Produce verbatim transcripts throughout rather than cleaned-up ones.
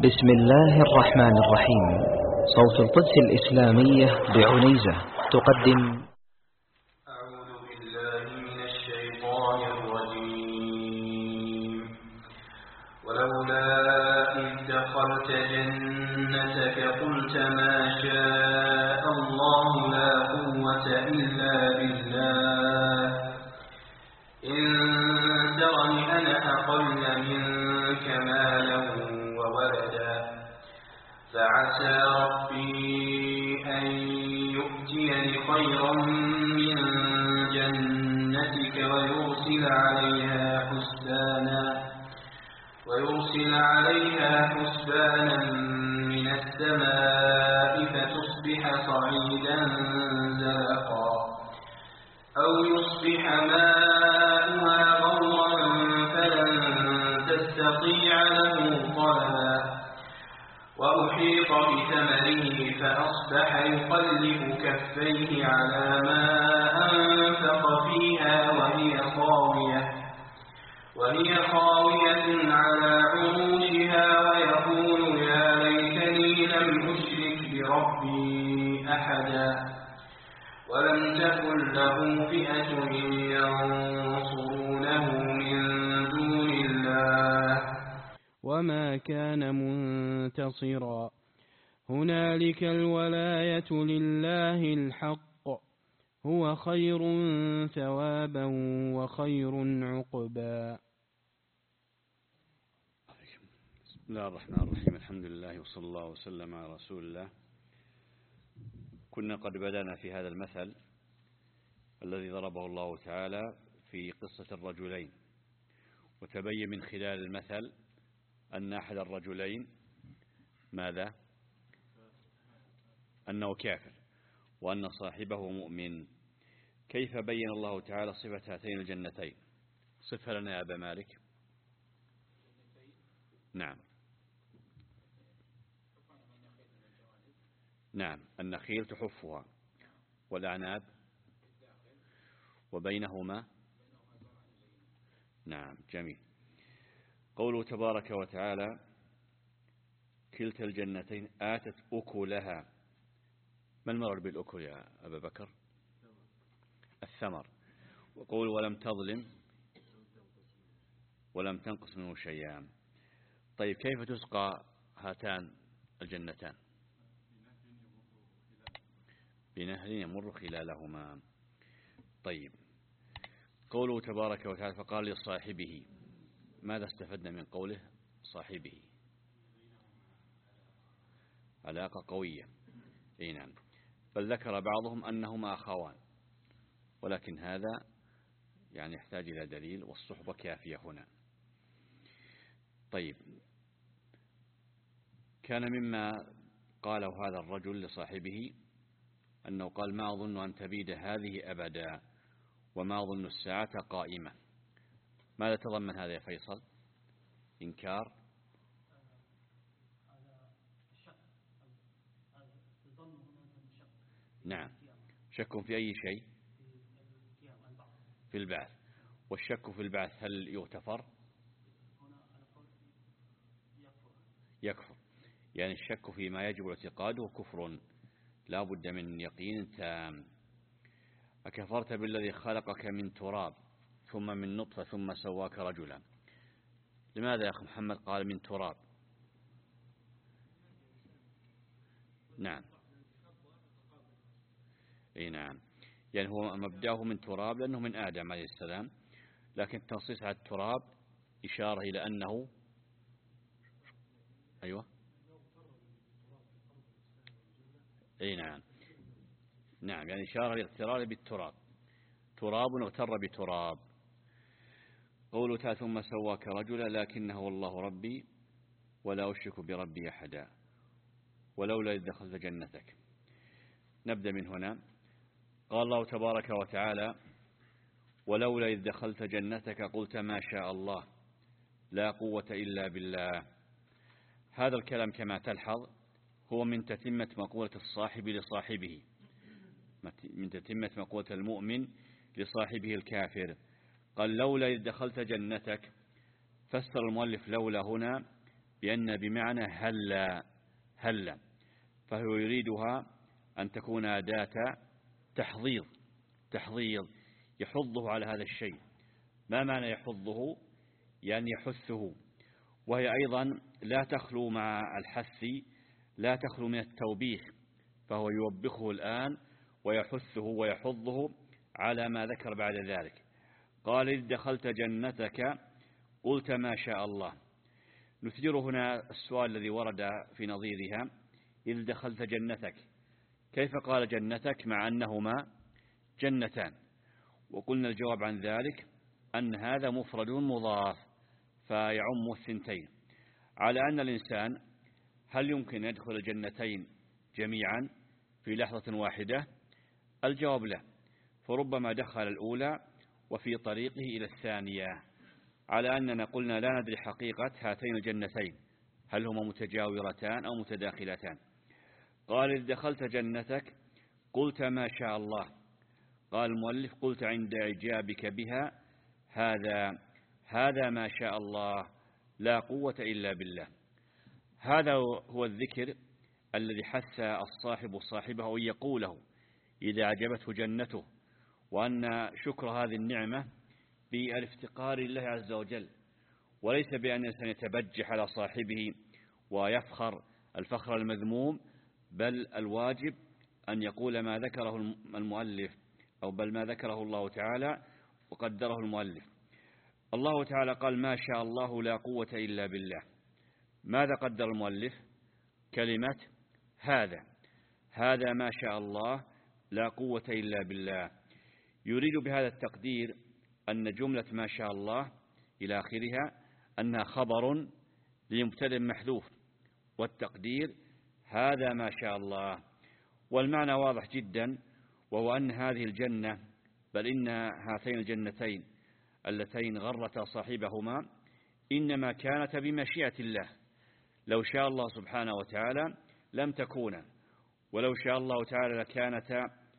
بسم الله الرحمن الرحيم. صوت القدس الإسلامية بعنيزة تقدم أعوذ بالله من الشيطان الرجيم. ولولا إذ دخلت جنتك قلت ما شاء الله لا قوة إلا بالله إن ترني أنا أقل منك مالا وولدا فعسى ربي أن يؤتيني خيرا من جنتك ويرسل عليها حسبانا ويرسل عليها حسبانا من السماء فتصبح صعيدا زلقا أو يصبح ماؤها غورا فلن تستطيع له طلبا وأحيط بثمره فأصبح يقلب كفيه على ما أنفق فيها وهي خاوية وهي خاوية على عروشها ويقول يا ليتني لم أشرك بربي أحدا ولم تكن له فئة ينصرونه من دون الله وما كان منتصرا هنالك الولاية لله الحق هو خير ثوابا وخير عقبا. بسم الله الرحمن الرحيم. الحمد لله وصلى الله وسلم على رسول الله. كنا قد بدأنا في هذا المثل الذي ضربه الله تعالى في قصة الرجلين، وتبين من خلال المثل أن أحد الرجلين ماذا؟ أنه كافر وأن صاحبه مؤمن. كيف بين الله تعالى صفة هاتين الجنتين؟ صفة لنا يا أبا مالك. نعم نعم النخيل تحفها والأعناب وبينهما. نعم جميل. قوله تبارك وتعالى كلتا الجنتين آتت أكلها. ما المراد بالأكل يا أبا بكر؟ الثمر. وقول ولم تظلم ولم تنقص منه شيئا. طيب كيف تسقى هاتان الجنتان؟ بنهر يمر خلالهما. طيب قوله تبارك وتعالى فقال لصاحبه. ماذا استفدنا من قوله صاحبه؟ علاقة قوية. اي نعم. بل ذكر بعضهم أنهما أخوان، ولكن هذا يعني يحتاج إلى دليل، والصحبة كافية هنا. طيب كان مما قاله هذا الرجل لصاحبه أنه قال ما أظن أن تبيد هذه أبدا وما أظن الساعة قائمة. ماذا تضمن هذا يا فيصل؟ إنكار. نعم شك في أي شيء؟ في البعث. والشك في البعث هل يغتفر؟ يكفر. يعني الشك فيما يجب اعتقاده كفر لا بد من يقين تام. أكفرت بالذي خلقك من تراب ثم من نطفة ثم سواك رجلا. لماذا يا أخي محمد قال من تراب؟ نعم اي نعم. يعني هو مبدأه من تراب لأنه من آدم عليه السلام، لكن التنصيص على التراب إشارة إلى أنه أيوة اي نعم نعم يعني إشارة للاغترار بالتراب. تراب اغتر بتراب. قوله تعالى ثم سواك رجلا لكنه والله ربي ولا أشرك بربي أحدا ولولا إذ دخلت جنتك. نبدأ من هنا. قال الله تبارك وتعالى ولولا إذ دخلت جنتك قلت ما شاء الله لا قوة إلا بالله. هذا الكلام كما تلحظ هو من تتمة مقولة الصاحب لصاحبه، من تتمة مقولة المؤمن لصاحبه الكافر. قال لولا إذ دخلت جنتك. فسر المؤلف لولا هنا بأن بمعنى هلا هلا، فهو يريدها أن تكون أداة تحضيض تحضيض يحضه على هذا الشيء. ما معنى يحضه؟ يعني يحثه، وهي أيضا لا تخلو مع الحث، لا تخلو من التوبيخ، فهو يوبخه الآن ويحثه ويحضه على ما ذكر بعد ذلك. قال إذ دخلت جنتك قلت ما شاء الله. نثير هنا السؤال الذي ورد في نظيرها: إذ دخلت جنتك، كيف قال جنتك مع أنهما جنتان؟ وقلنا الجواب عن ذلك أن هذا مفرد مضاف فيعم الثنتين، على أن الإنسان هل يمكن يدخل الجنتين جميعا في لحظة واحدة؟ الجواب لا، فربما دخل الأولى وفي طريقه إلى الثانية، على أننا قلنا لا ندري حقيقة هاتين الجنتين هل هما متجاورتان أو متداخلتان. قال إذ دخلت جنتك قلت ما شاء الله. قال المؤلف: قلت عند إعجابك بها هذا هذا ما شاء الله لا قوة إلا بالله. هذا هو الذكر الذي حث الصاحب صاحبه أن يقوله إذا أعجبته جنته، وأن شكر هذه النعمة بالافتقار لله عز وجل، وليس بأن الإنسان يتبجح على صاحبه ويفخر الفخر المذموم، بل الواجب أن يقول ما ذكره المؤلف، أو بل ما ذكره الله تعالى وقدره المؤلف. الله تعالى قال ما شاء الله لا قوة إلا بالله. ماذا قدر المؤلف؟ كلمة هذا هذا ما شاء الله لا قوة إلا بالله. يريد بهذا التقدير أن جملة ما شاء الله إلى آخرها أنها خبر لمبتدأ محذوف، والتقدير هذا ما شاء الله. والمعنى واضح جدا، وهو أن هذه الجنة، بل إن هاتين الجنتين اللتين غرتا صاحبهما إنما كانت بمشيئة الله. لو شاء الله سبحانه وتعالى لم تكونا، ولو شاء الله تعالى لكانتا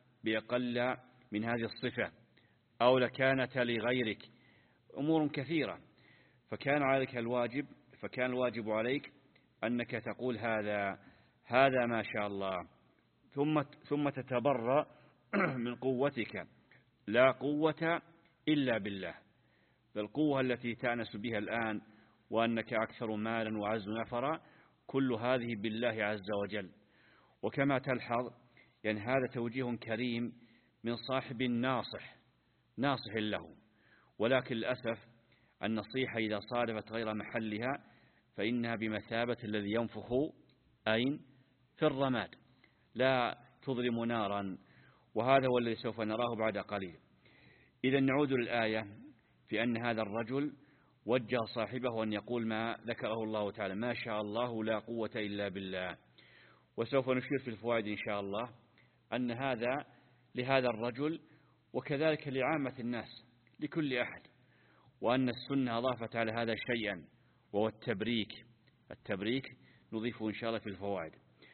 بأقل من هذه الصفة، أو لكانتا لغيرك، أمور كثيرة. فكان عليك الواجب فكان الواجب عليك أنك تقول هذا هذا ما شاء الله، ثم ثم تتبرأ من قوتك. لا قوة إلا بالله. فالقوة التي تأنس بها الآن، وأنك أكثر مالا وعز نفرا، كل هذه بالله عز وجل. وكما تلحظ يعني هذا توجيه كريم من صاحب ناصح ناصح له، ولكن للأسف النصيحة إذا صادفت غير محلها فإنها بمثابة الذي ينفخ أين في الرماد، لا تظلم نارا، وهذا هو الذي سوف نراه بعد قليل. إذا نعود للآية في أن هذا الرجل وجه صاحبه أن يقول ما ذكره الله تعالى ما شاء الله لا قوة إلا بالله. وسوف نشير في الفوائد إن شاء الله أن هذا لهذا الرجل، وكذلك لعامة الناس، لكل أحد، وأن السنة أضافت على هذا شيئا، وهو التبريك. التبريك نضيفه إن شاء الله في الفوائد.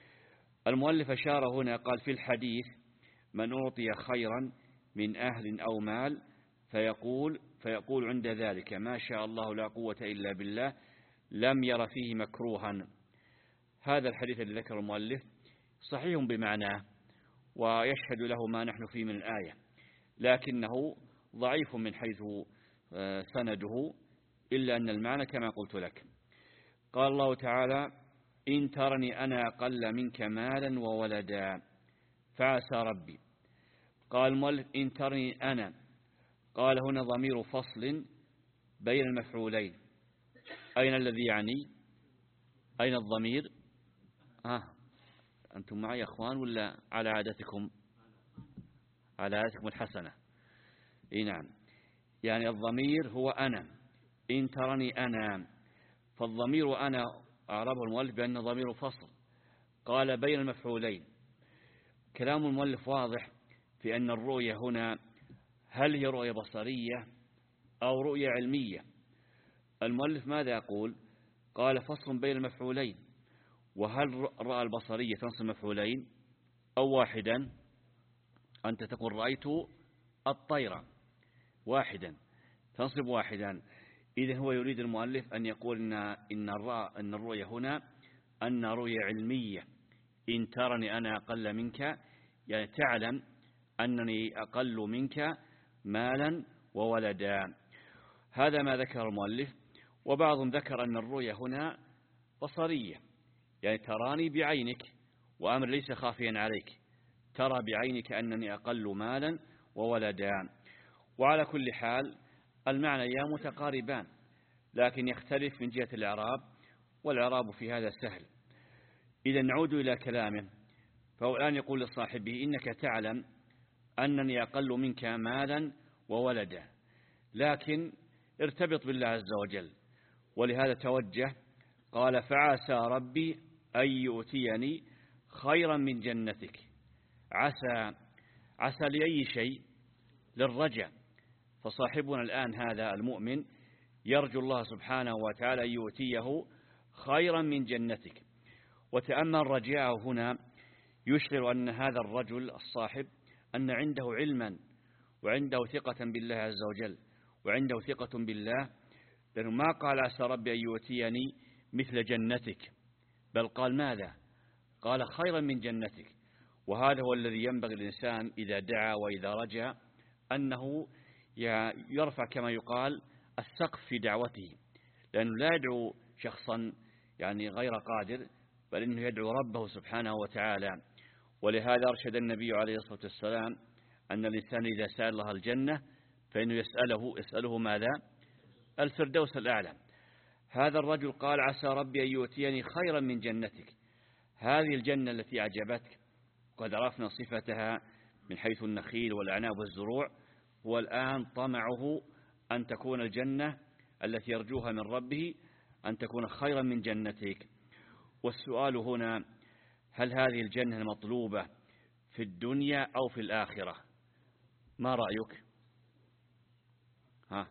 المؤلف أشار هنا قال في الحديث من أعطي خيرا من أهل أو مال فيقول فيقول عند ذلك ما شاء الله لا قوة إلا بالله لم ير فيه مكروها. هذا الحديث الذي ذكر المؤلف صحيح بمعناه، ويشهد له ما نحن فيه من الآية، لكنه ضعيف من حيث سنده، إلا أن المعنى كما قلت لك. قال الله تعالى إن ترني أنا أقل منك مالا وولدا فعسى ربي. قال المؤلف إن ترني أنا، قال هنا ضمير فصل بين المفعولين. أين الذي يعني؟ أين الضمير؟ آه. أنتم معي يا أخوان ولا على عادتكم؟ على عادتكم الحسنة. إيه نعم، يعني الضمير هو أنا. إن ترني أنا، فالضمير أنا أعربه المؤلف بأنه ضمير فصل قال بين المفعولين. كلام المؤلف واضح في أن الرؤية هنا هل هي رؤية بصرية أو رؤية علمية. المؤلف ماذا يقول؟ قال فصل بين المفعولين. وهل رأى البصرية تنصب مفعولين أو واحدا؟ أنت تقول رأيت الطير واحدا، تنصب واحدا. إذن هو يريد المؤلف أن يقول إن, إن, إن الرؤية هنا أن رؤية علمية، إن ترني أنا أقل منك، يعني تعلم أنني أقل منك مالا وولدا. هذا ما ذكر المؤلف. وبعضهم ذكر أن الرؤية هنا بصرية، يعني تراني بعينك وأمر ليس خافيا عليك، ترى بعينك أنني أقل مالا وولدا. وعلى كل حال المعنى يا متقاربان، لكن يختلف من جهة الإعراب، والإعراب في هذا سهل. إذا نعود إلى كلامه، فهو الآن يقول لصاحبه إنك تعلم أنني أقل منك مالا وولدا، لكن ارتبط بالله عز وجل. ولهذا توجه قال فعسى ربي أن يؤتيني خيرا من جنتك. عسى عسى لأي شيء؟ للرجاء. فصاحبنا الآن هذا المؤمن يرجو الله سبحانه وتعالى أن يؤتيه خيرا من جنتك. وتأمل رجاءه هنا يشعر أن هذا الرجل الصاحب أن عنده علما وعنده ثقة بالله عز وجل وعنده ثقة بالله، لأنه ما قال عسى ربي أن يؤتيني مثل جنتك، بل قال ماذا؟ قال خيرا من جنتك. وهذا هو الذي ينبغي الإنسان إذا دعا وإذا رجا، أنه يرفع كما يقال السقف في دعوته، لأنه لا يدعو شخصا يعني غير قادر، بل إنه يدعو ربه سبحانه وتعالى. ولهذا أرشد النبي عليه الصلاة والسلام أن الإنسان إذا سأل الله الجنة فإنه يسأله يسأله ماذا؟ الفردوس الأعلى. هذا الرجل قال عسى ربي أن يؤتيني خيرا من جنتك. هذه الجنة التي أعجبتك قد عرفنا صفتها من حيث النخيل والأعناب والزروع، والآن طمعه أن تكون الجنة التي يرجوها من ربه أن تكون خيرا من جنتك. والسؤال هنا، هل هذه الجنة المطلوبة في الدنيا أو في الآخرة؟ ما رأيك؟ ها؟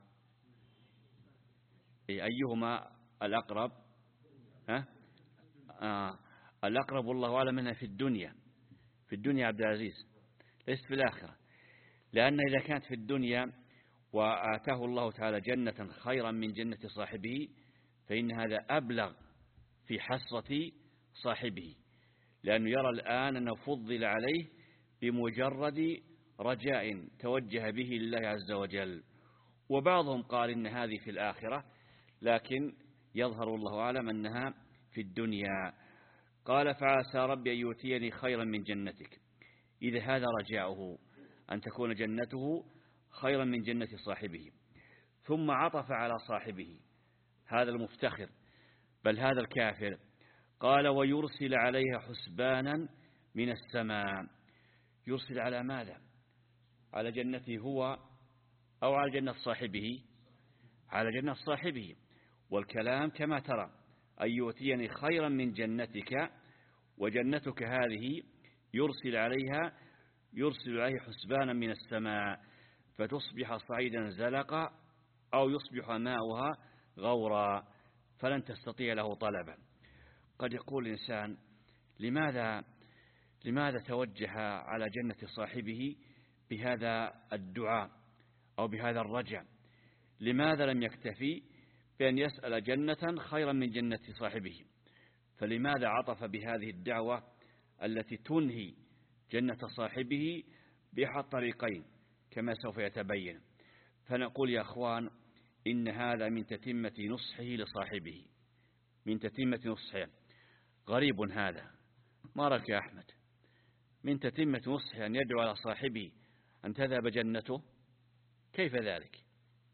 أيهما الأقرب؟ ها؟ آه. الأقرب والله أعلم منها في الدنيا. في الدنيا عبد العزيز، ليست في الآخرة. لأن إذا كانت في الدنيا وآتاه الله تعالى جنة خيرا من جنة صاحبه فإن هذا أبلغ في حسرة صاحبه، لأنه يرى الآن أنه فضل عليه بمجرد رجاء توجه به لله عز وجل. وبعضهم قال إن هذه في الآخرة، لكن يظهر الله أعلم أنها في الدنيا. قال فعسى ربي أن يؤتيني خيرا من جنتك. إذا هذا رجاؤه أن تكون جنته خيرا من جنة صاحبه. ثم عطف على صاحبه هذا المفتخر بل هذا الكافر، قال ويرسل عليها حسبانا من السماء. يرسل على ماذا؟ على جنته هو أو على جنة صاحبه؟ على جنة صاحبه. والكلام كما ترى أن يؤتيني خيرا من جنتك، وجنتك هذه يرسل عليها يرسل عليه حسبانا من السماء فتصبح صعيدا زلقا أو يصبح ماؤها غورا فلن تستطيع له طلبا. قد يقول الإنسان لماذا لماذا توجه على جنة صاحبه بهذا الدعاء أو بهذا الرجع؟ لماذا لم يكتفي بأن يسأل جنة خيرا من جنة صاحبه؟ فلماذا عطف بهذه الدعوة التي تنهي جنة صاحبه بأحد طريقين كما سوف يتبين؟ فنقول يا أخوان إن هذا من تتمة نصحه لصاحبه، من تتمة نصحه. غريب هذا، ما رأيك يا أحمد؟ من تتمة نصحه أن يدعو على صاحبه أن تذهب جنته، كيف ذلك؟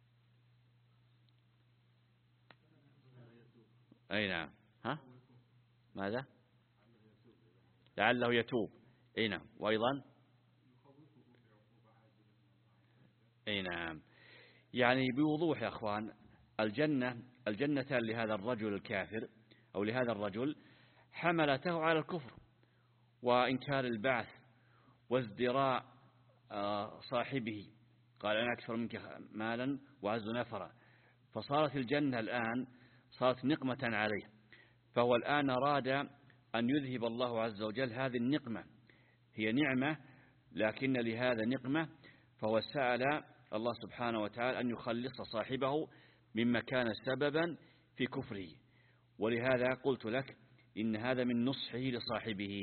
أي نعم. ها؟ ماذا؟ لعله يتوب. أي نعم. وأيضا أي نعم. يعني بوضوح يا أخوان الجنة الجنة لهذا الرجل الكافر أو لهذا الرجل حملته على الكفر وإنكار البعث وازدراء صاحبه. قال أنا أكثر منك مالا وعز نفرا. فصارت الجنة الآن صارت نقمة عليه، فهو الآن أراد أن يذهب الله عز وجل هذه النقمة. هي نعمة لكن لهذا نقمة، فهو سأل الله سبحانه وتعالى أن يخلص صاحبه مما كان سببا في كفره. ولهذا قلت لك إن هذا من نصحه لصاحبه،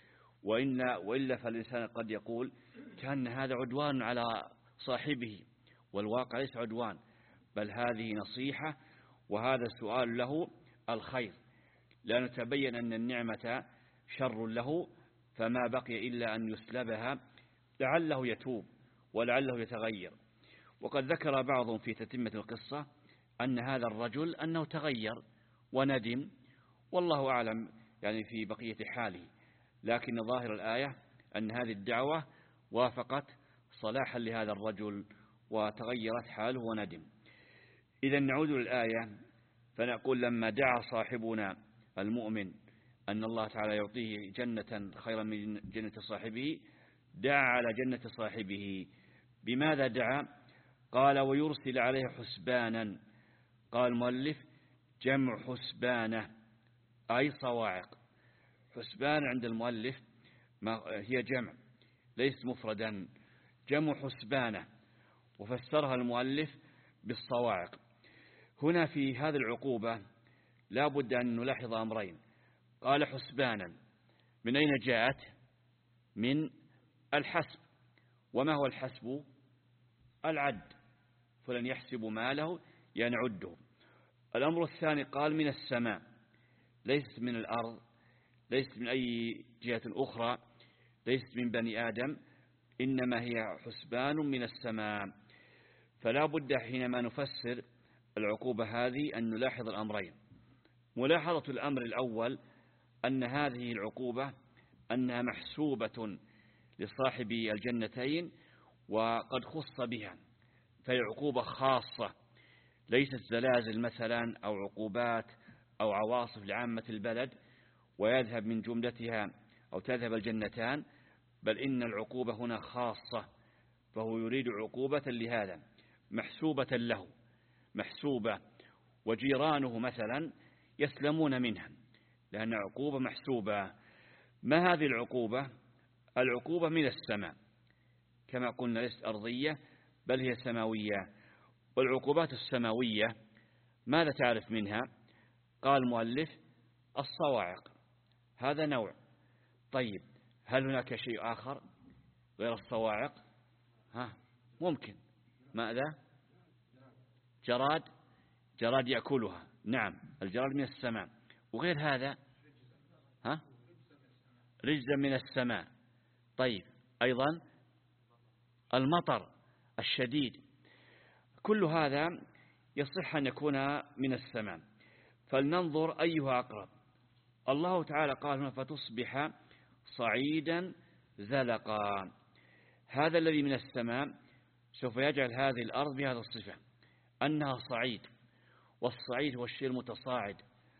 وإن وإلا فالإنسان قد يقول كأن هذا عدوان على صاحبه، والواقع ليس عدوان، بل هذه نصيحة، وهذا السؤال له الخير، لأنه تبين أن النعمة شر له، فما بقي إلا أن يسلبها لعله يتوب ولعله يتغير. وقد ذكر بعضهم في تتمة القصة أن هذا الرجل أنه تغير وندم، والله أعلم يعني في بقية حاله، لكن ظاهر الآية أن هذه الدعوة وافقت صلاحا لهذا الرجل وتغيرت حاله وندم. إذا نعود للآية فنقول لما دعا صاحبنا المؤمن أن الله تعالى يعطيه جنة خيرا من جنة صاحبه، دعا على جنة صاحبه. بماذا دعا؟ قال ويرسل عليه حسبانا. قال المؤلف جمع حسبانة أي صواعق. حسبان عند المؤلف هي جمع ليس مفردا، جمع حسبانة، وفسرها المؤلف بالصواعق. هنا في هذه العقوبة لا بد أن نلاحظ أمرين. قال حسبانا، من أين جاءت؟ من الحسب. وما هو الحسب؟ العد، فلن يحسب ماله ينعده. الأمر الثاني قال من السماء، ليست من الأرض، ليست من أي جهة أخرى، ليست من بني آدم، إنما هي حسبان من السماء. فلا بد حينما نفسر العقوبة هذه أن نلاحظ الأمرين. ملاحظة الأمر الأول أن هذه العقوبة أنها محسوبة لصاحب الجنتين وقد خص بها، فهي عقوبة خاصة، ليست زلازل مثلا أو عقوبات أو عواصف لعامة البلد ويذهب من جملتها أو تذهب الجنتان، بل إن العقوبة هنا خاصة، فهو يريد عقوبة لهذا محسوبة له، محسوبة، وجيرانه مثلا يسلمون منها لأن عقوبة محسوبة. ما هذه العقوبة؟ العقوبة من السماء كما قلنا، ليست أرضية بل هي سماوية. والعقوبات السماوية ماذا تعرف منها؟ قال المؤلف الصواعق، هذا نوع. طيب هل هناك شيء آخر غير الصواعق؟ ها ممكن. ماذا؟ جراد، جراد يأكلها، نعم الجراد من السماء. وغير هذا ها رجزا من السماء. طيب أيضا المطر الشديد، كل هذا يصح أن يكون من السماء. فلننظر أيها أقرب. الله تعالى قال هنا فتصبح صعيدا زلقا. هذا الذي من السماء سوف يجعل هذه الأرض بهذا الصفة أنها صعيد، والصعيد هو الشيء المتصاعد.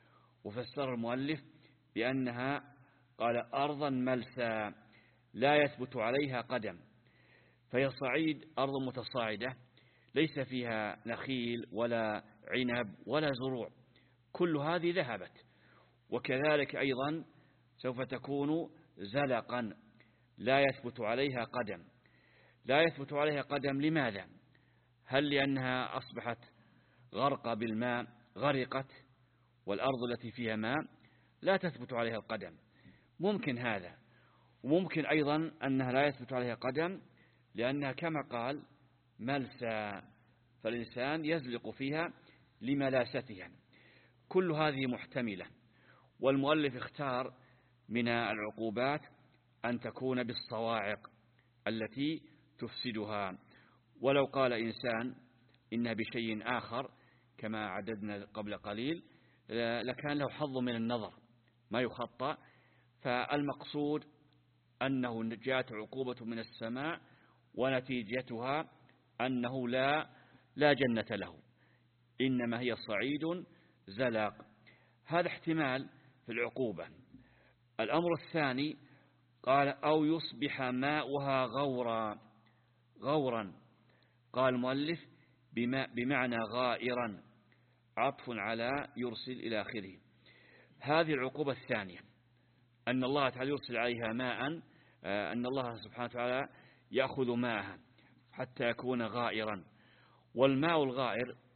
وفسر المؤلف بأنها قال أرضا ملسا لا يثبت عليها قدم، فهي صعيد أرض متصاعدة ليس فيها نخيل ولا عنب ولا زروع، كل هذه ذهبت. وكذلك أيضا سوف تكون زلقا لا يثبت عليها قدم. لا يثبت عليها قدم لماذا؟ هل لأنها أصبحت غرق بالماء، غرقت، والأرض التي فيها ماء لا تثبت عليها القدم؟ ممكن هذا. وممكن أيضا أنها لا يثبت عليها قدم لأنها كما قال ملسى، فالإنسان يزلق فيها لملاستها. كل هذه محتملة. والمؤلف اختار من العقوبات أن تكون بالصواعق التي تفسدها. ولو قال إنسان إنها بشيء آخر كما عددنا قبل قليل لكان له حظ من النظر ما يخطأ. فالمقصود أنه جاءت عقوبة من السماء ونتيجتها أنه لا لا جنة له، إنما هي صعيد زلق. هذا احتمال في العقوبة. الأمر الثاني قال أو يصبح ماؤها غورا. غورا قال المؤلف بمعنى غائرا، عطف على يرسل إلى آخره. هذه العقوبة الثانية أن الله تعالى يرسل عليها ماء، أن الله سبحانه وتعالى يأخذ ماءها حتى يكون غائرا. والماء الغائر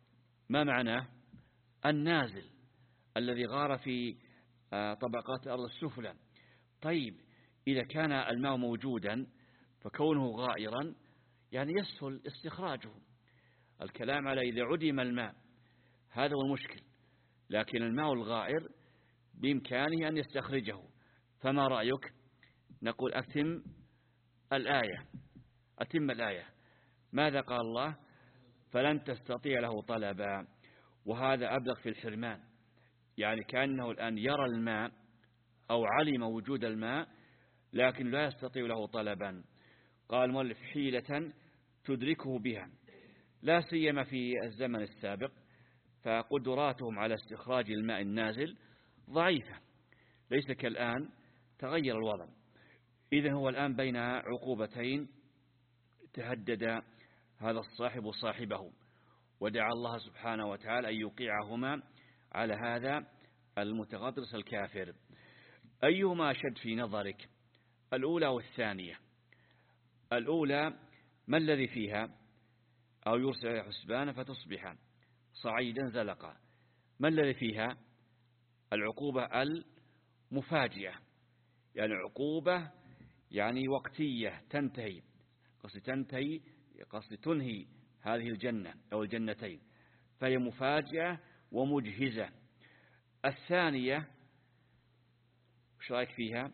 ما معناه؟ النازل الذي غار في طبقات الأرض السفلى. طيب إذا كان الماء موجودا فكونه غائرا يعني يسهل استخراجه. الكلام على إذا عدم الماء، هذا هو المشكل. لكن الماء الغائر بإمكانه أن يستخرجه. فما رأيك؟ نقول أتم الآية. أتم الآية. ماذا قال الله؟ فلن تستطيع له طلبا. وهذا أبلغ في الحرمان، يعني كأنه الآن يرى الماء أو علم وجود الماء لكن لا يستطيع له طلبا. قال المؤلف حيلة تدركه بها، لا سيما في الزمن السابق، فقدراتهم على استخراج الماء النازل ضعيفة، ليس كالآن، تغير الوضع. إذن هو الآن بين عقوبتين، تهدد هذا الصاحب صاحبه، ودعا الله سبحانه وتعالى أن يوقعهما على هذا المتغطرس الكافر. أيهما أشد في نظرك، الأولى والثانية؟ الأولى ما الذي فيها؟ أو يرسل حسبان فتصبح صعيدا زلقا. ما الذي فيها؟ العقوبة المفاجئة، يعني عقوبة يعني وقتية تنتهي، قصد تنتهي قصد تنهي هذه الجنة أو الجنتين، فهي مفاجئة ومجهزة. الثانية وش رأيك فيها؟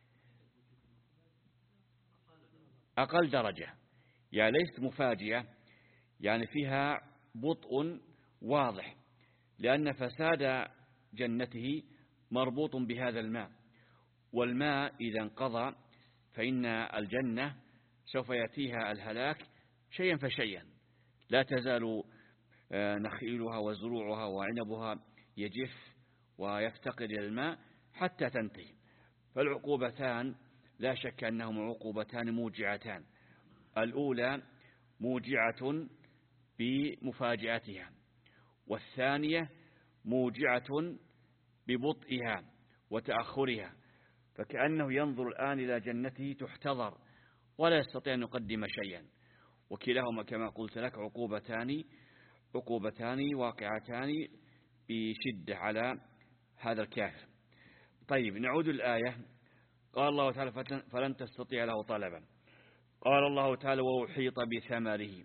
أقل درجة، يعني ليست مفاجئة، يعني فيها بطء واضح، لأن فساد جنته مربوط بهذا الماء، والماء إذا انقضى فإن الجنة سوف يأتيها الهلاك شيئا فشيئا، لا تزال نخيلها وزروعها وعنبها يجف ويفتقر إلى الماء حتى تنتهي. فالعقوبتان لا شك أنهما عقوبتان موجعتان. الأولى موجعة بمفاجأتها، والثانية موجعة ببطئها وتأخرها، فكأنه ينظر الآن إلى جنته تحتضر ولا يستطيع أن يقدم شيئا. وكلاهما كما قلت لك عقوبتان عقوبتان واقعتان بشدة على هذا الكافر. طيب نعود الآية. قال الله تعالى فلن تستطيع له طلبا. قال الله تعالى وأحيط بثمره.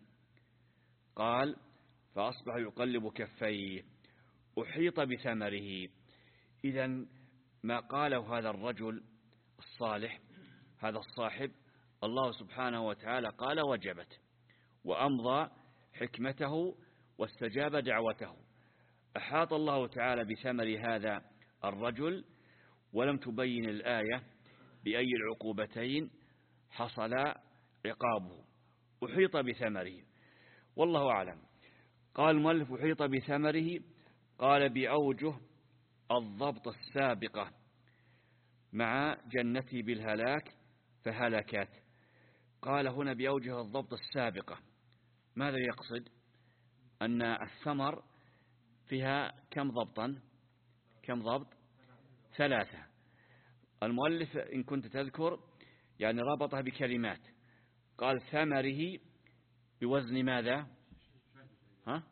قال فأصبح يقلب كفيه. أحيط بثمره، إذن ما قاله هذا الرجل الصالح هذا الصاحب الله سبحانه وتعالى قال وجبت، وأمضى حكمته واستجاب دعوته. أحاط الله تعالى بثمر هذا الرجل، ولم تبين الآية بأي العقوبتين حصل عقابه. أحيط بثمره، والله أعلم. قال المؤلف أحيط بثمره، قال بأوجه الضبط السابقة مع جنته بالهلاك فهلكت. قال هنا بأوجه الضبط السابقة، ماذا يقصد؟ أن الثمر فيها كم ضبطا؟ كم ضبط؟ ثلاثة. المؤلف إن كنت تذكر يعني ربطها بكلمات، قال ثمره بوزن ماذا؟ ها؟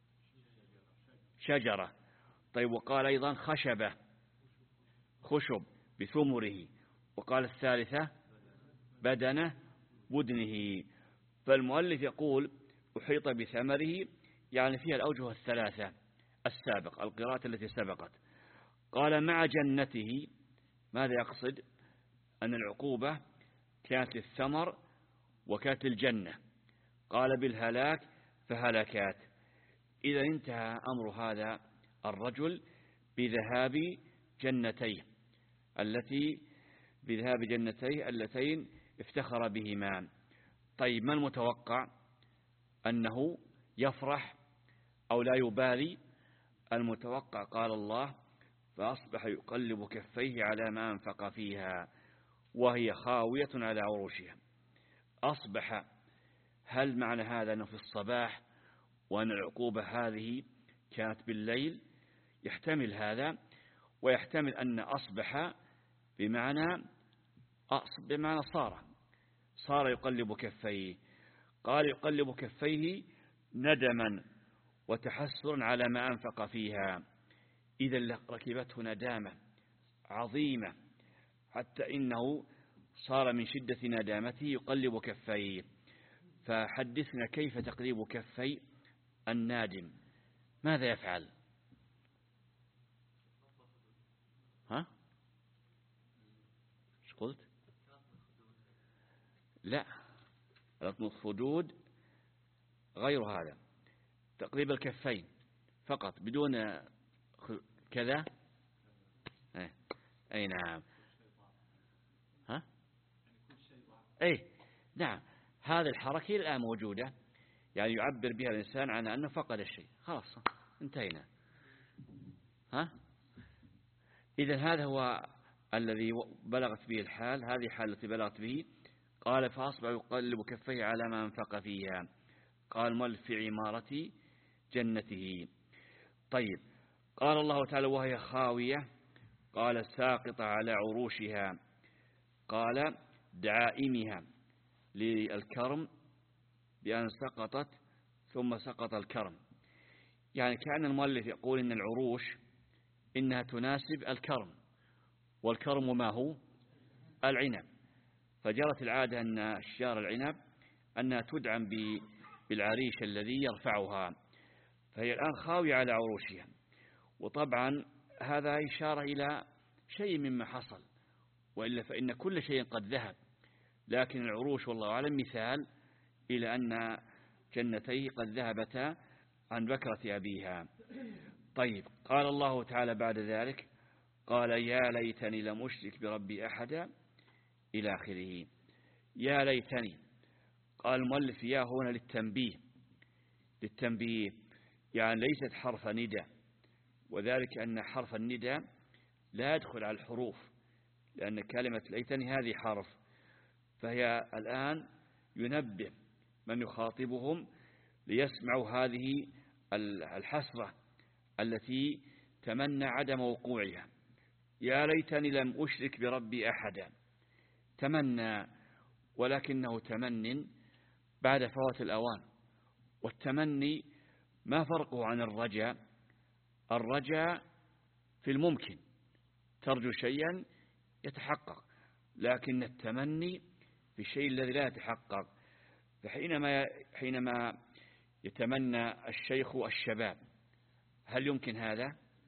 شجرة. طيب وقال أيضا خشبة خشب بثمره، وقال الثالثة بدنه بدنه. فالمؤلف يقول أحيط بثمره يعني فيها الأوجه الثلاثة السابق، القراءة التي سبقت. قال مع جنته، ماذا يقصد؟ أن العقوبة كانت للثمر وكانت للجنة. قال بالهلاك فهلكات. إذا انتهى أمر هذا الرجل بذهاب جنتيه التي بذهاب جنتيه اللتين افتخر بهما. طيب ما المتوقع؟ أنه يفرح أو لا يبالي؟ المتوقع قال الله فأصبح يقلب كفيه على ما أنفق فيها وهي خاوية على عروشها. أصبح، هل معنى هذا أنه في الصباح وأن العقوبة هذه كانت بالليل؟ يحتمل هذا، ويحتمل أن أصبح بمعنى أصب بمعنى صار صار يقلب كفيه. قال يقلب كفيه ندما وتحسر على ما أنفق فيها. إذا ركبته ندامة عظيمة حتى إنه صار من شدة ندامته يقلب كفيه. فحدثنا كيف تقليب كفي النادم، ماذا يفعل؟ ها؟ ايش قلت؟ لا، لطم الخدود غير هذا، تقليب الكفين فقط بدون كذا. أي نعم. ها؟ أي نعم، هذه الحركة الآن موجودة، يعني يعبر بها الإنسان عن أنه فقد الشيء، خلاص انتهينا. ها؟ إذن هذا هو الذي بلغت به الحال، هذه الحالة التي بلغت به. قال فأصبح يقلب كفيه على ما أنفق فيها. قال مل في عمارة جنته. طيب، قال الله تعالى وهي خاوية، قال ساقط على عروشها، قال دعائمها للكرم بأن سقطت ثم سقط الكرم. يعني كأن المؤلف يقول إن العروش إنها تناسب الكرم، والكرم ما هو؟ العنب. فجرت العادة أن أشجار العنب أنها تدعم بالعريش الذي يرفعها، فهي الآن خاوية على عروشها. وطبعا هذا إشارة إلى شيء مما حصل، وإلا فإن كل شيء قد ذهب، لكن العروش والله أعلم مثال إلى أن جنتيه قد ذهبتا عن بكرة أبيها. طيب، قال الله تعالى بعد ذلك قال يا ليتني لم أشرك بربي أحدا إلى آخره. يا ليتني، قال المؤلف يا هنا للتنبيه، للتنبيه يعني ليست حرف ندى، وذلك أن حرف الندى لا يدخل على الحروف، لأن كلمة ليتني هذه حرف، فهي الآن ينبه من يخاطبهم ليسمعوا هذه الحسرة التي تمنى عدم وقوعها. يا ليتني لم أشرك بربي أحدا، تمنى، ولكنه تمن بعد فوات الأوان. والتمني ما فرقه عن الرجاء؟ الرجاء في الممكن، ترجو شيئا يتحقق، لكن التمني في الشيء الذي لا يتحقق. فحينما حينما يتمنى الشيخ الشباب، هل يمكن هذا؟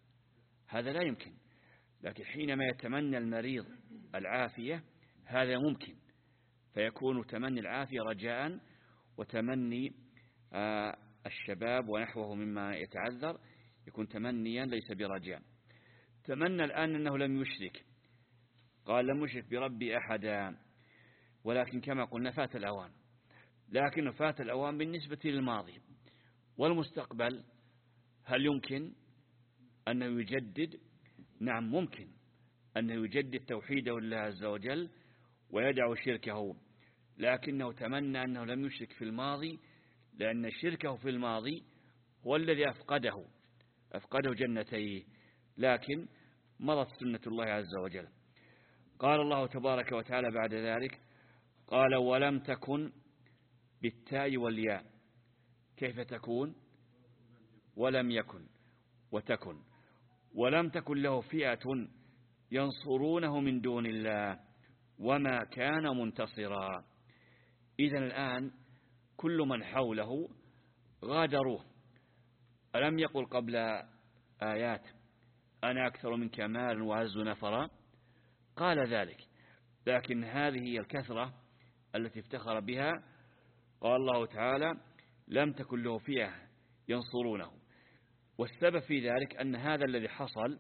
هذا لا يمكن. لكن حينما يتمنى المريض العافية هذا ممكن، فيكون تمني العافية رجاء، وتمني آه الشباب ونحوه مما يتعذر يكون تمنيا ليس برجاء. تمنى الآن أنه لم يشرك، قال لم يشرك بربي أحدا، ولكن كما قلنا فات الأوان. لكن فات الأوان بالنسبة للماضي. والمستقبل هل يمكن أنه يجدد؟ نعم ممكن أنه يجدد توحيده لله عز وجل ويدع شركه، لكنه تمنى أنه لم يشرك في الماضي، لأن شركه في الماضي هو الذي أفقده أفقده جنتيه، لكن مضت سنة الله عز وجل. قال الله تبارك وتعالى بعد ذلك قال ولم تكن بالتاء والياء. كيف تكون؟ ولم يكن وتكن. ولم تكن له فئة ينصرونه من دون الله وما كان منتصرا. إذن الآن كل من حوله غادروه. ألم يقل قبل آيات أنا أكثر منك مالا وعز نفرا؟ قال ذلك، لكن هذه هي الكثرة التي افتخر بها. قال الله تعالى لم تكن له فئة ينصرونه، والسبب في ذلك أن هذا الذي حصل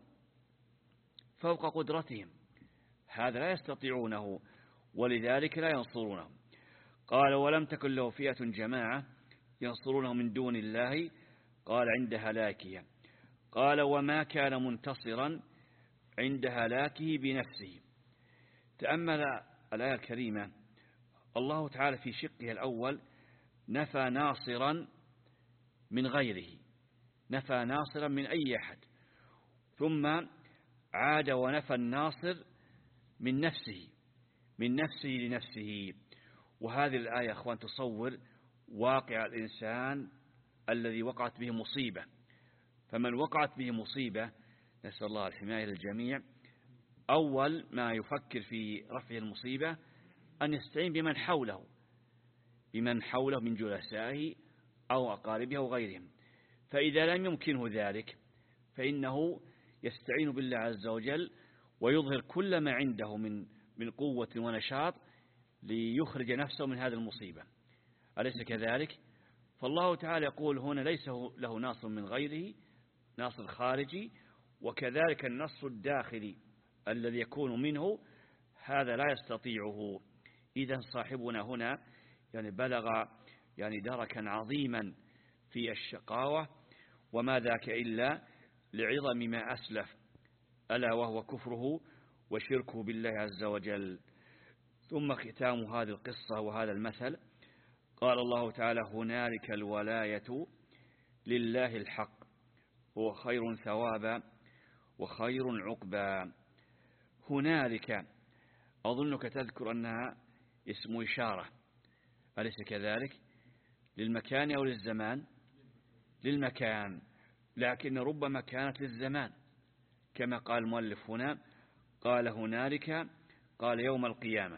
فوق قدرتهم، هذا لا يستطيعونه ولذلك لا ينصرونه. قال ولم تكن له فئة جماعة ينصرونه من دون الله، قال عند هلاكها. قال وما كان منتصرا عند هلاكه بنفسه. تأمل الآية الكريمة، الله تعالى في شقه الأول نفى ناصرا من غيره، نفى ناصرا من أي أحد، ثم عاد ونفى الناصر من نفسه، من نفسه لنفسه. وهذه الآية أخوان تصور واقع الإنسان الذي وقعت به مصيبة. فمن وقعت به مصيبة، نسأل الله الحماية للجميع، أول ما يفكر في رفع المصيبة أن يستعين بمن حوله بمن حوله من جلسائه أو أقاربه أو غيرهم. فإذا لم يمكنه ذلك فإنه يستعين بالله عز وجل ويظهر كل ما عنده من من قوة ونشاط ليخرج نفسه من هذه المصيبة. أليس كذلك؟ فالله تعالى يقول هنا ليس له ناصر من غيره، ناصر خارجي، وكذلك النصر الداخلي الذي يكون منه هذا لا يستطيعه. إذا صاحبنا هنا يعني بلغ يعني دركا عظيما في الشقاوة، وما ذاك إلا لعظم ما أسلف، ألا وهو كفره وشركه بالله عز وجل. ثم ختام هذه القصة وهذا المثل قال الله تعالى هنالك الولاية لله الحق هو خير ثوابا وخير عقبا. هنالك أظنك تذكر أنها اسم إشارة، أليس كذلك؟ للمكان أو للزمان؟ للمكان، لكن ربما كانت للزمان كما قال المؤلف هنا، قال هنالك، قال يوم القيامة.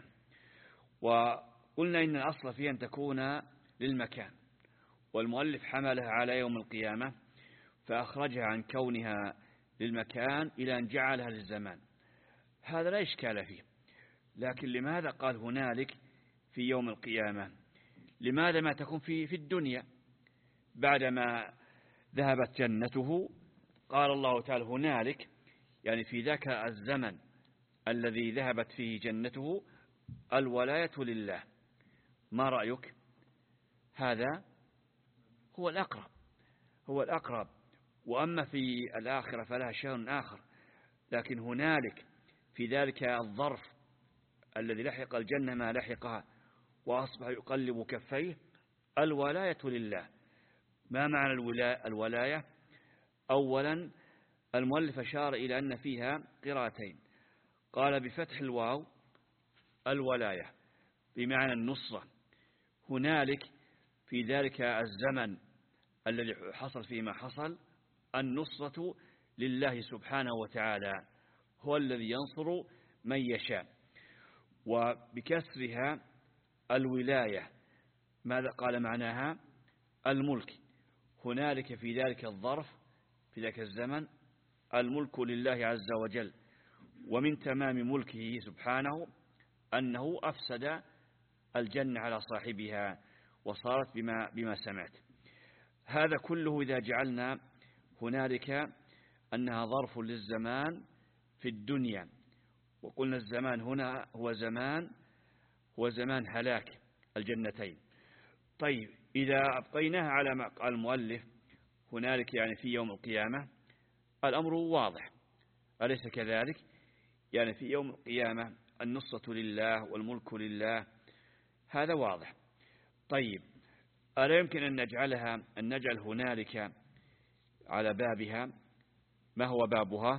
وقلنا إن الأصل فيها أن تكون للمكان، والمؤلف حملها على يوم القيامة فأخرجها عن كونها للمكان إلى أن جعلها للزمان. هذا لا إشكال فيه، لكن لماذا قال هنالك في يوم القيامة؟ لماذا ما تكون في في الدنيا بعدما ذهبت جنته؟ قال الله تعالى هنالك يعني في ذاك الزمن الذي ذهبت فيه جنته الولاية لله. ما رأيك؟ هذا هو الأقرب، هو الأقرب. وأما في الآخرة فلها شأن آخر، لكن هنالك في ذلك الظرف الذي لحق الجنة ما لحقها وأصبح يقلب كفيه الولاية لله. ما معنى الولاية؟ أولا المؤلف أشار إلى أن فيها قراءتين، قال بفتح الواو الولاية بمعنى النصرة. هنالك في ذلك الزمن الذي حصل فيه ما حصل النصرة لله سبحانه وتعالى، هو الذي ينصر من يشاء. وبكسرها الولاية ماذا قال معناها؟ الملك. هنالك في ذلك الظرف في ذلك الزمن الملك لله عز وجل، ومن تمام ملكه سبحانه أنه أفسد الجنة على صاحبها وصارت بما, بما سمعت. هذا كله إذا جعلنا هنالك أنها ظرف للزمان في الدنيا، وقلنا الزمان هنا هو زمان هو زمان هلاك الجنتين. طيب إذا أبقيناها على ما قال المؤلف هنالك يعني في يوم القيامة الأمر واضح، أليس كذلك؟ يعني في يوم القيامة النصرة لله والملك لله، هذا واضح. طيب ألا يمكن أن نجعلها أن نجعل هنالك على بابها؟ ما هو بابها؟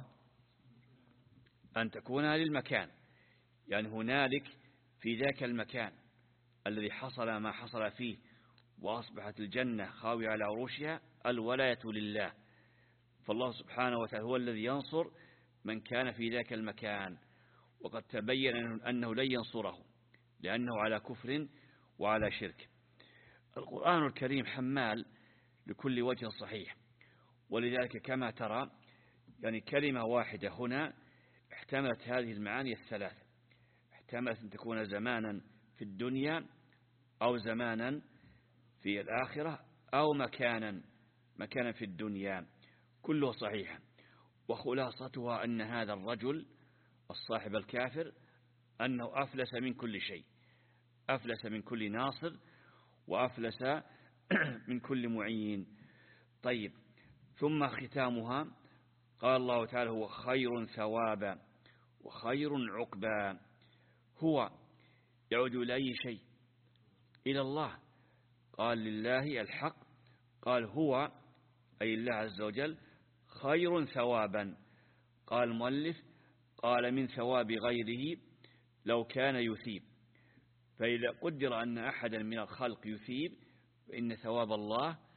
أن تكون للمكان، يعني هنالك في ذاك المكان الذي حصل ما حصل فيه وأصبحت الجنة خاوية على عروشها الولاية لله. فالله سبحانه وتعالى هو الذي ينصر من كان في ذاك المكان، وقد تبين أنه لن ينصره لأنه على كفر وعلى شرك. القرآن الكريم حمال لكل وجه صحيح، ولذلك كما ترى يعني كلمة واحدة هنا احتملت هذه المعاني الثلاث، احتملت أن تكون زمانا في الدنيا أو زمانا في الآخرة أو مكانا مكانا في الدنيا، كله صحيح. وخلاصتها أن هذا الرجل الصاحب الكافر أنه أفلس من كل شيء، أفلس من كل ناصر وأفلس من كل معين. طيب ثم ختامها قال الله تعالى هو خير ثوابا وخير عقبا. هو يعود إلى أي شيء؟ إلى الله. قال لله الحق، قال هو أي الله عز وجل خير ثوابا. قال المؤلف قال من ثواب غيره لو كان يثيب. فإذا قدر أن أحدا من الخلق يثيب فإن ثواب الله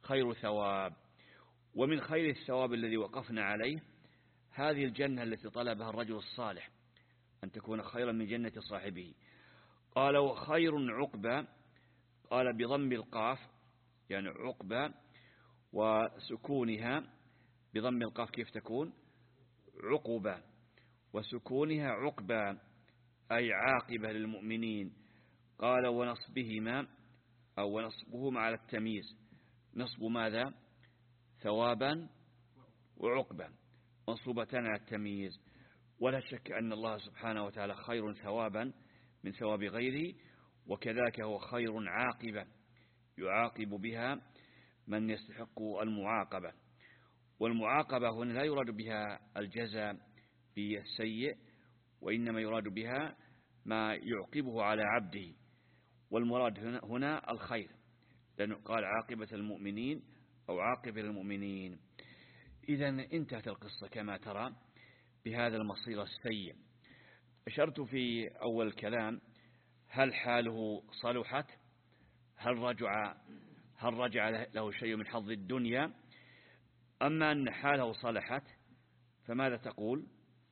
خير ثواب. ومن خير الثواب الذي وقفنا عليه هذه الجنة التي طلبها الرجل الصالح أن تكون خيرا من جنة صاحبه. قال وخير عقبى، قال بضم القاف يعني عقبى، وسكونها بضم القاف كيف تكون؟ عقبى، وسكونها عقبى أي عاقبة للمؤمنين. قال ونصبهما أو ونصبهما على التمييز، نصب ماذا؟ ثوابا وعقبا، منصوبتان على التمييز. ولا شك أن الله سبحانه وتعالى خير ثوابا من ثواب غيره، وكذلك هو خير عاقبة يعاقب بها من يستحق المعاقبة. والمعاقبة هنا لا يراد بها الجزاء بالسيء، وإنما يراد بها ما يعقبه على عبده، والمراد هنا الخير، لأنه قال عاقبة المؤمنين أو عاقبة المؤمنين. إذن انتهت القصة كما ترى بهذا المصير السيء. أشرت في أول الكلام هل حاله صلحت، هل رجع هل رجع له شيء من حظ الدنيا. أما أن حاله صلحت فماذا تقول؟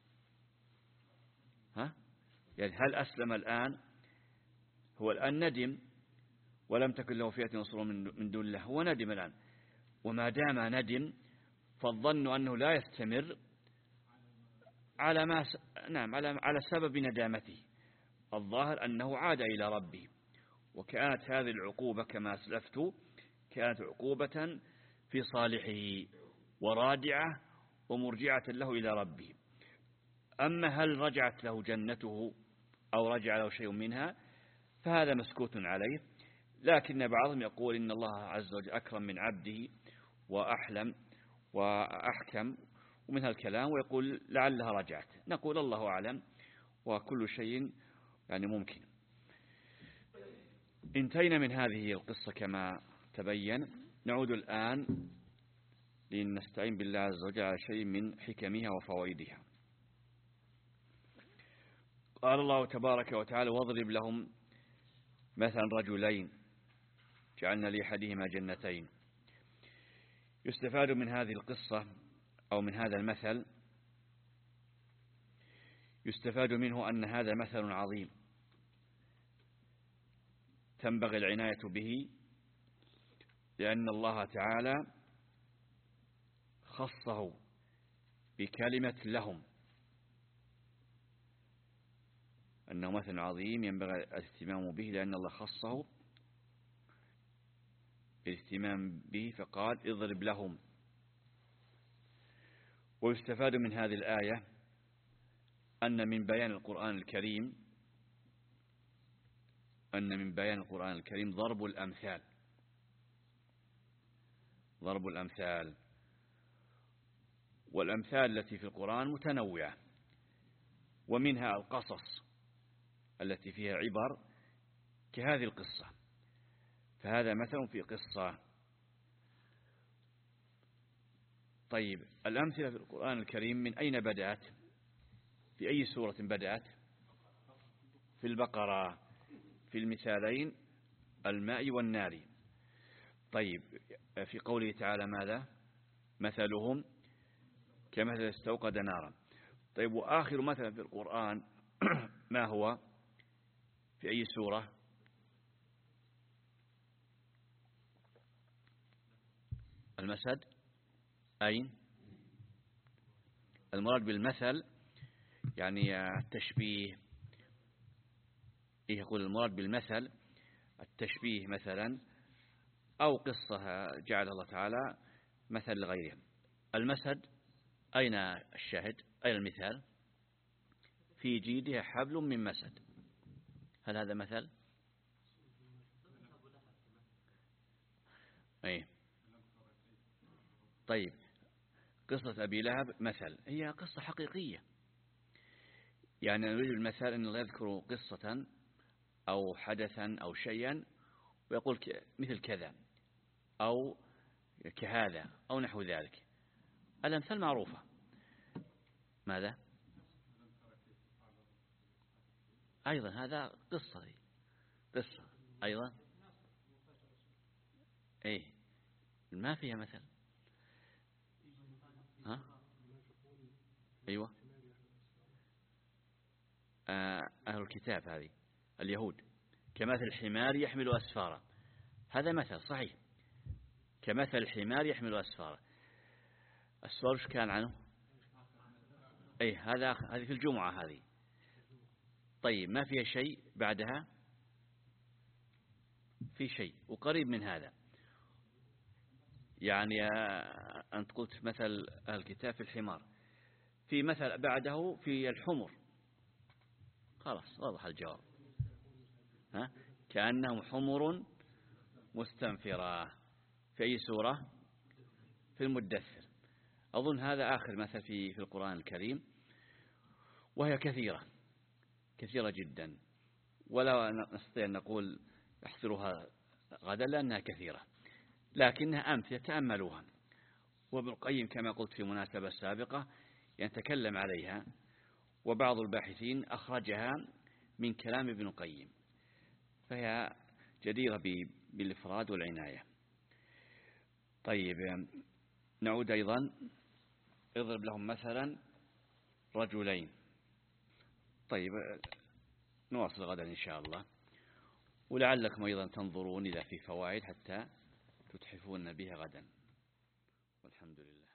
ها؟ يعني هل أسلم الآن؟ هو الآن ندم ولم تكن له فئة ينصره من دون الله، هو ندم الآن، وما دام ندم فالظن أنه لا يستمر على ما س... نعم على على سبب ندامته. الظاهر أنه عاد إلى ربه، وكانت هذه العقوبة كما أسلفت كانت عقوبة في صالحه ورادعة ومرجعة له إلى ربه. أما هل رجعت له جنته أو رجع له شيء منها فهذا مسكوت عليه، لكن بعضهم يقول إن الله عز وجل أكرم من عبده وأحلم وأحكم ومن هالكلام، ويقول لعلها رجعت. نقول الله أعلم، وكل شيء يعني ممكن. انتهينا من هذه القصة كما تبين. نعود الآن لنستعين بالله عز وجل على شيء من حكمها وفوائدها. قال الله تبارك وتعالى واضرب لهم مثلا رجلين جعلنا لأحدهما جنتين. يستفاد من هذه القصة أو من هذا المثل، يستفاد منه أن هذا مثل عظيم تنبغي العناية به، لأن الله تعالى خصه بكلمة لهم، أنه مثل عظيم ينبغي الاهتمام به، لأن الله خصه بالاهتمام به فقال اضرب لهم. ويستفاد من هذه الآية أن من بيان القرآن الكريم أن من بيان القرآن الكريم ضرب الأمثال ضرب الأمثال والأمثال التي في القرآن متنوعة، ومنها القصص التي فيها عبر كهذه القصة. فهذا مثل في قصة. طيب الأمثلة في القرآن الكريم من أين بدأت؟ في أي سورة بدأت؟ في البقرة، في المثالين الماء والنار. طيب في قوله تعالى ماذا؟ مثلهم كمثل استوقد نارا. طيب وآخر مثل في القرآن ما هو؟ في أي سورة؟ المسد. أين؟ المراد بالمثل يعني التشبيه. إيه يقول المراد بالمثل التشبيه مثلا، أو قصة جعل الله تعالى مثل لغيرهم. المسد أين الشاهد؟ أين المثال؟ في جيدها حبل من مسد. هل هذا مثل؟ أي. طيب قصة أبي لهب مثل، هي قصة حقيقية. يعني نريد المثال أن الله يذكر قصة أو حدثا أو شيئا ويقول مثل كذا أو كهذا أو نحو ذلك. الأمثال معروفة. ماذا؟ أيضا هذا قصة قصة أيضا. إيه ما فيها مثل. ها؟ أيوة، أهل الكتاب هذه اليهود كمثل الحمار يحمل أسفارا، هذا مثل صحيح، كمثل الحمار يحمل أسفارا. السؤال وش كان عنه؟ أي هذا هذه في الجمعة هذه. طيب ما فيها شيء بعدها؟ في شيء وقريب من هذا، يعني أنت قلت مثل أهل الكتاب في الحمار، في مثل بعده في الحمر، خلاص واضح الجواب. ها؟ كأنهم حمر مستنفرة. في أي سورة؟ في المدثر. أظن هذا آخر مثل في في القرآن الكريم، وهي كثيرة كثيرة جدا، ولا نستطيع أن نقول احصرها غدا لأنها كثيرة، لكنها أمثلة تأملوها. وابن القيم كما قلت في مناسبة سابقة يتكلم عليها، وبعض الباحثين أخرجها من كلام ابن القيم، فهي جديرة بالإفراد والعناية. طيب نعود أيضا، اضرب لهم مثلا رجلين. طيب نواصل غدا إن شاء الله، ولعلكم أيضا تنظرون إذا في فوائد حتى تتحفون بها غدا، والحمد لله.